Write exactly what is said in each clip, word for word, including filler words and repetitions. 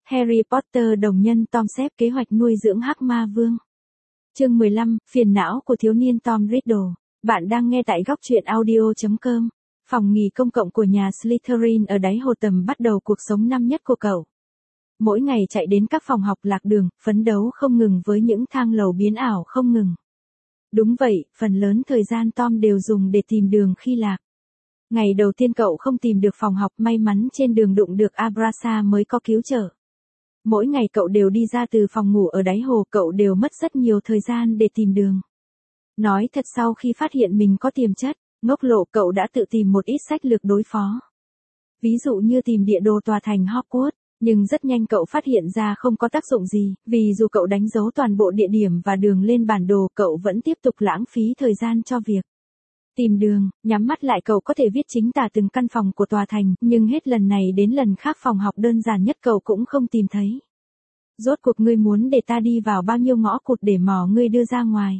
Harry Potter đồng nhân Tom xếp kế hoạch nuôi dưỡng hắc ma vương. Chương mười lăm, phiền não của thiếu niên Tom Riddle. Bạn đang nghe tại góc truyện audio chấm com. Phòng nghỉ công cộng của nhà Slytherin ở đáy hồ tầm bắt đầu cuộc sống năm nhất của cậu. Mỗi ngày chạy đến các phòng học lạc đường, phấn đấu không ngừng với những thang lầu biến ảo không ngừng. Đúng vậy, phần lớn thời gian Tom đều dùng để tìm đường khi lạc. Ngày đầu tiên cậu không tìm được phòng học, may mắn trên đường đụng được Abrasa mới có cứu trợ. Mỗi ngày cậu đều đi ra từ phòng ngủ ở đáy hồ, cậu đều mất rất nhiều thời gian để tìm đường. Nói thật, sau khi phát hiện mình có tiềm chất ngốc lộ, cậu đã tự tìm một ít sách lược đối phó. Ví dụ như tìm địa đồ tòa thành Hogwarts, nhưng rất nhanh cậu phát hiện ra không có tác dụng gì, vì dù cậu đánh dấu toàn bộ địa điểm và đường lên bản đồ, cậu vẫn tiếp tục lãng phí thời gian cho việc tìm đường. Nhắm mắt lại cậu có thể viết chính tả từng căn phòng của tòa thành, nhưng hết lần này đến lần khác phòng học đơn giản nhất cậu cũng không tìm thấy. Rốt cuộc ngươi muốn để ta đi vào bao nhiêu ngõ cụt để mò ngươi đưa ra ngoài?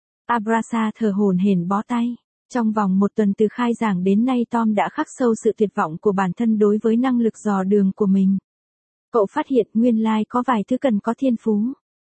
Abrasa thở hổn hển bó tay. Trong vòng một tuần từ khai giảng đến nay, Tom đã khắc sâu sự tuyệt vọng của bản thân đối với năng lực dò đường của mình. Cậu phát hiện nguyên lai có vài thứ cần có thiên phú.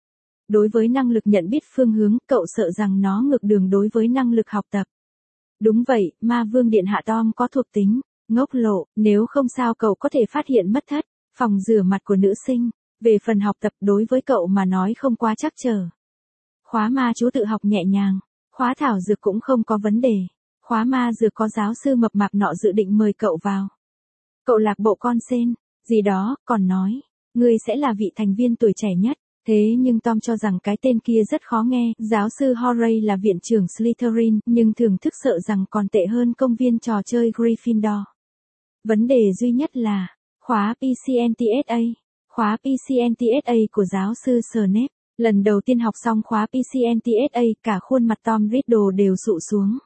Đối với năng lực nhận biết phương hướng, cậu sợ rằng nó ngược đường đối với năng lực học tập. Đúng vậy, ma vương điện hạ Tom có thuộc tính ngốc lộ, nếu không sao cậu có thể phát hiện mất thất phòng rửa mặt của nữ sinh. Về phần học tập, đối với cậu mà nói không quá trắc trở. Khóa ma chú tự học nhẹ nhàng, khóa thảo dược cũng không có vấn đề. Khóa ma dược có giáo sư mập mạp nọ dự định mời cậu vào. Cậu lạc bộ con sên gì đó, còn nói, ngươi sẽ là vị thành viên tuổi trẻ nhất. Thế nhưng Tom cho rằng cái tên kia rất khó nghe. Giáo sư Horray là viện trưởng Slytherin, nhưng thưởng thức sợ rằng còn tệ hơn công viên trò chơi Gryffindor. Vấn đề duy nhất là, khóa pê xê en tê ét a. Khóa pê xê en tê ét a của giáo sư Snape. Lần đầu tiên học xong khóa pê xê en tê ét a, cả khuôn mặt Tom Riddle đều sụ xuống.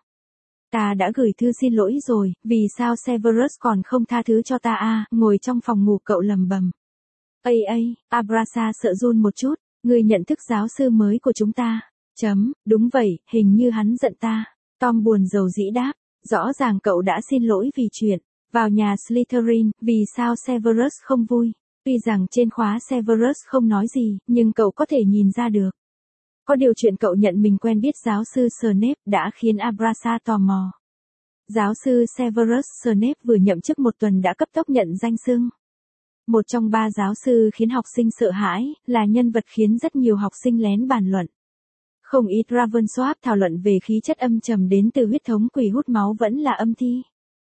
Ta đã gửi thư xin lỗi rồi, vì sao Severus còn không tha thứ cho ta à? Ngồi trong phòng ngủ cậu lầm bầm. Ây ây, Abrasa sợ run một chút, ngươi nhận thức giáo sư mới của chúng ta. Chấm, đúng vậy, hình như hắn giận ta. Tom buồn rầu rĩ đáp, rõ ràng cậu đã xin lỗi vì chuyện vào nhà Slytherin, vì sao Severus không vui? Tuy rằng trên khóa Severus không nói gì, nhưng cậu có thể nhìn ra được. Có điều chuyện cậu nhận mình quen biết giáo sư Snape đã khiến Abrasa tò mò. Giáo sư Severus Snape vừa nhậm chức một tuần đã cấp tốc nhận danh xưng. Một trong ba giáo sư khiến học sinh sợ hãi, là nhân vật khiến rất nhiều học sinh lén bàn luận. Không ít Ravensworth thảo luận về khí chất âm trầm đến từ huyết thống quỷ hút máu vẫn là âm thi.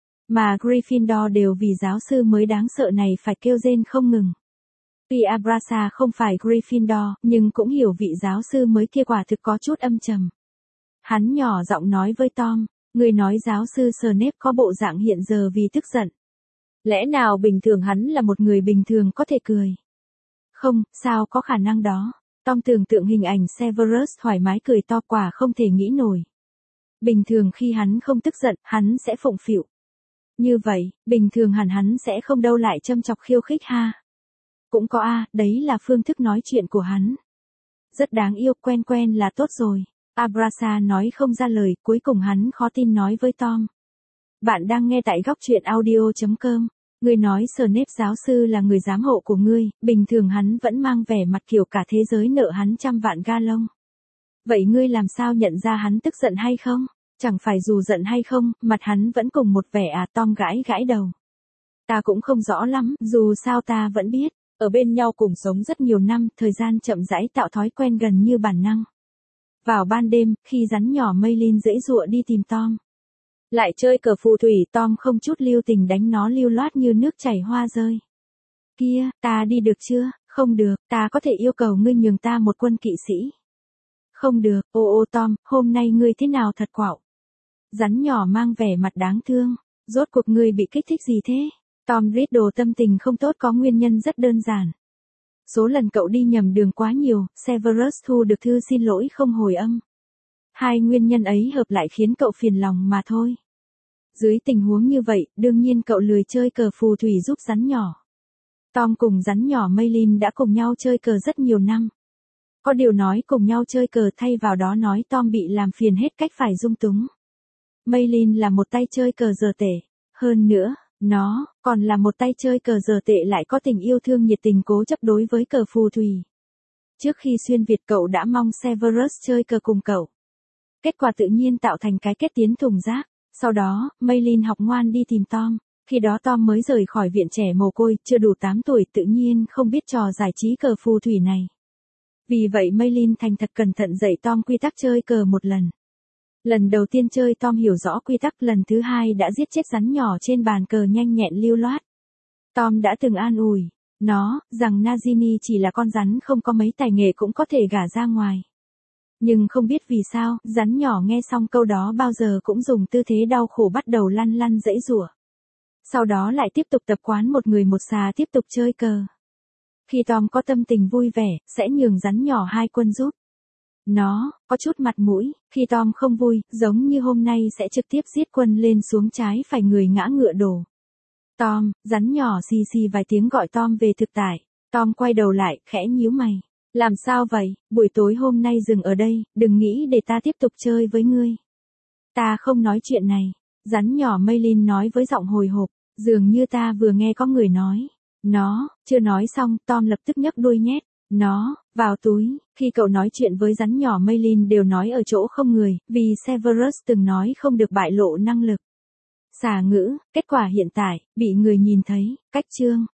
Mà Gryffindor đều vì giáo sư mới đáng sợ này phải kêu rên không ngừng. Tuy Abrasa không phải Gryffindor, nhưng cũng hiểu vị giáo sư mới kia quả thực có chút âm trầm. Hắn nhỏ giọng nói với Tom, người nói giáo sư Snape có bộ dạng hiện giờ vì tức giận. Lẽ nào bình thường hắn là một người bình thường có thể cười? Không, sao có khả năng đó. Tom tưởng tượng hình ảnh Severus thoải mái cười to, quả không thể nghĩ nổi. Bình thường khi hắn không tức giận, hắn sẽ phụng phịu. Như vậy, bình thường hẳn hắn sẽ không đâu lại châm chọc khiêu khích ha. Cũng có a, à, đấy là phương thức nói chuyện của hắn. Rất đáng yêu, quen quen là tốt rồi. Abrasa nói không ra lời, cuối cùng hắn khó tin nói với Tom. Bạn đang nghe tại góc truyện audio chấm com. Ngươi nói Snape giáo sư là người giám hộ của ngươi, bình thường hắn vẫn mang vẻ mặt kiểu cả thế giới nợ hắn trăm vạn ga lông. Vậy ngươi làm sao nhận ra hắn tức giận hay không? Chẳng phải dù giận hay không, mặt hắn vẫn cùng một vẻ à? Tom gãi gãi đầu. Ta cũng không rõ lắm, dù sao ta vẫn biết, ở bên nhau cùng sống rất nhiều năm, thời gian chậm rãi tạo thói quen gần như bản năng. Vào ban đêm, khi rắn nhỏ Maylin giãy giụa đi tìm Tom. Lại chơi cờ phù thủy, Tom không chút lưu tình đánh nó lưu loát như nước chảy hoa rơi. Kia, ta đi được chưa? Không được, ta có thể yêu cầu ngươi nhường ta một quân kỵ sĩ. Không được, ô ô Tom, hôm nay ngươi thế nào thật quạo. Rắn nhỏ mang vẻ mặt đáng thương, rốt cuộc ngươi bị kích thích gì thế? Tom Riddle tâm tình không tốt có nguyên nhân rất đơn giản. Số lần cậu đi nhầm đường quá nhiều, Severus thu được thư xin lỗi không hồi âm. Hai nguyên nhân ấy hợp lại khiến cậu phiền lòng mà thôi. Dưới tình huống như vậy, đương nhiên cậu lười chơi cờ phù thủy giúp rắn nhỏ. Tom cùng rắn nhỏ Maylin đã cùng nhau chơi cờ rất nhiều năm. Có điều nói cùng nhau chơi cờ, thay vào đó nói Tom bị làm phiền hết cách phải dung túng. Maylin là một tay chơi cờ dở tể. Hơn nữa, Nó, còn là một tay chơi cờ giờ tệ lại có tình yêu thương nhiệt tình cố chấp đối với cờ phù thủy. Trước khi xuyên Việt cậu đã mong Severus chơi cờ cùng cậu. Kết quả tự nhiên tạo thành cái kết tiến thùng rác. Sau đó, Maylin học ngoan đi tìm Tom. Khi đó Tom mới rời khỏi viện trẻ mồ côi, chưa đủ tám tuổi, tự nhiên không biết trò giải trí cờ phù thủy này. Vì vậy Maylin thành thật cẩn thận dạy Tom quy tắc chơi cờ một lần. Lần đầu tiên chơi Tom hiểu rõ quy tắc, lần thứ hai đã giết chết rắn nhỏ trên bàn cờ nhanh nhẹn lưu loát. Tom đã từng an ủi nó rằng Nagini chỉ là con rắn không có mấy tài nghệ cũng có thể gả ra ngoài. Nhưng không biết vì sao, rắn nhỏ nghe xong câu đó bao giờ cũng dùng tư thế đau khổ bắt đầu lăn lăn giãy giụa. Sau đó lại tiếp tục tập quán một người một xà tiếp tục chơi cờ. Khi Tom có tâm tình vui vẻ, sẽ nhường rắn nhỏ hai quân giúp. Nó, có chút mặt mũi, khi Tom không vui, giống như hôm nay sẽ trực tiếp giết quân lên xuống trái phải người ngã ngựa đổ. Tom, rắn nhỏ xì xì vài tiếng gọi Tom về thực tại. Tom quay đầu lại, khẽ nhíu mày. Làm sao vậy, buổi tối hôm nay dừng ở đây, đừng nghĩ để ta tiếp tục chơi với ngươi. Ta không nói chuyện này. Rắn nhỏ Maylin nói với giọng hồi hộp, dường như ta vừa nghe có người nói. Nó, chưa nói xong, Tom lập tức nhấc đuôi nhét nó vào túi. Khi cậu nói chuyện với rắn nhỏ Maylin đều nói ở chỗ không người, vì Severus từng nói không được bại lộ năng lực xà ngữ, kết quả hiện tại, bị người nhìn thấy. Cách chương